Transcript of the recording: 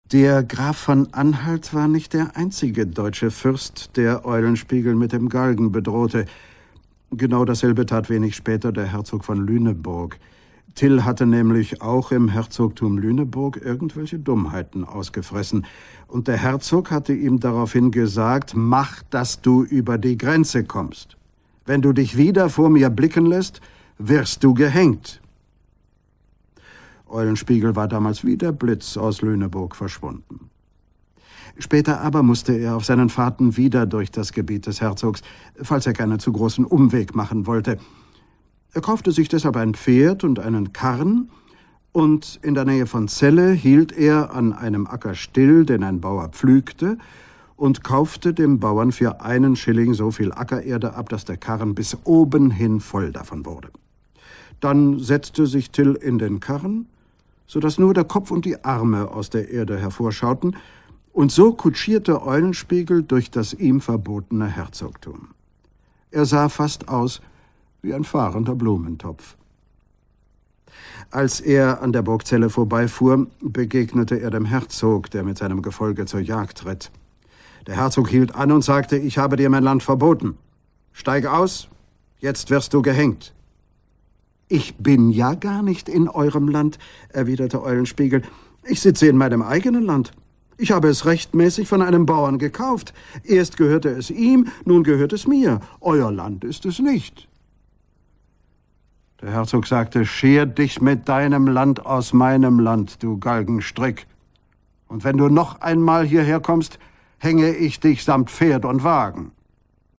Der Graf von Anhalt war nicht der einzige deutsche Fürst, der Eulenspiegel mit dem Galgen bedrohte. Genau dasselbe tat wenig später der Herzog von Lüneburg. Till hatte nämlich auch im Herzogtum Lüneburg irgendwelche Dummheiten ausgefressen. Und der Herzog hatte ihm daraufhin gesagt, mach, dass du über die Grenze kommst. Wenn du dich wieder vor mir blicken lässt, wirst du gehängt. Eulenspiegel war damals wie der Blitz aus Lüneburg verschwunden. Später aber musste er auf seinen Fahrten wieder durch das Gebiet des Herzogs, falls er keinen zu großen Umweg machen wollte. Er kaufte sich deshalb ein Pferd und einen Karren, und in der Nähe von Celle hielt er an einem Acker still, den ein Bauer pflügte, und kaufte dem Bauern für 1 Schilling so viel Ackererde ab, dass der Karren bis oben hin voll davon wurde. Dann setzte sich Till in den Karren, sodass nur der Kopf und die Arme aus der Erde hervorschauten, und so kutschierte Eulenspiegel durch das ihm verbotene Herzogtum. Er sah fast aus wie ein fahrender Blumentopf. Als er an der Burg Celle vorbeifuhr, begegnete er dem Herzog, der mit seinem Gefolge zur Jagd ritt. Der Herzog hielt an und sagte, ich habe dir mein Land verboten. Steig aus, jetzt wirst du gehängt. Ich bin ja gar nicht in eurem Land, erwiderte Eulenspiegel. Ich sitze in meinem eigenen Land. Ich habe es rechtmäßig von einem Bauern gekauft. Erst gehörte es ihm, nun gehört es mir. Euer Land ist es nicht. Der Herzog sagte, scher dich mit deinem Land aus meinem Land, du Galgenstrick. Und wenn du noch einmal hierher kommst, hänge ich dich samt Pferd und Wagen.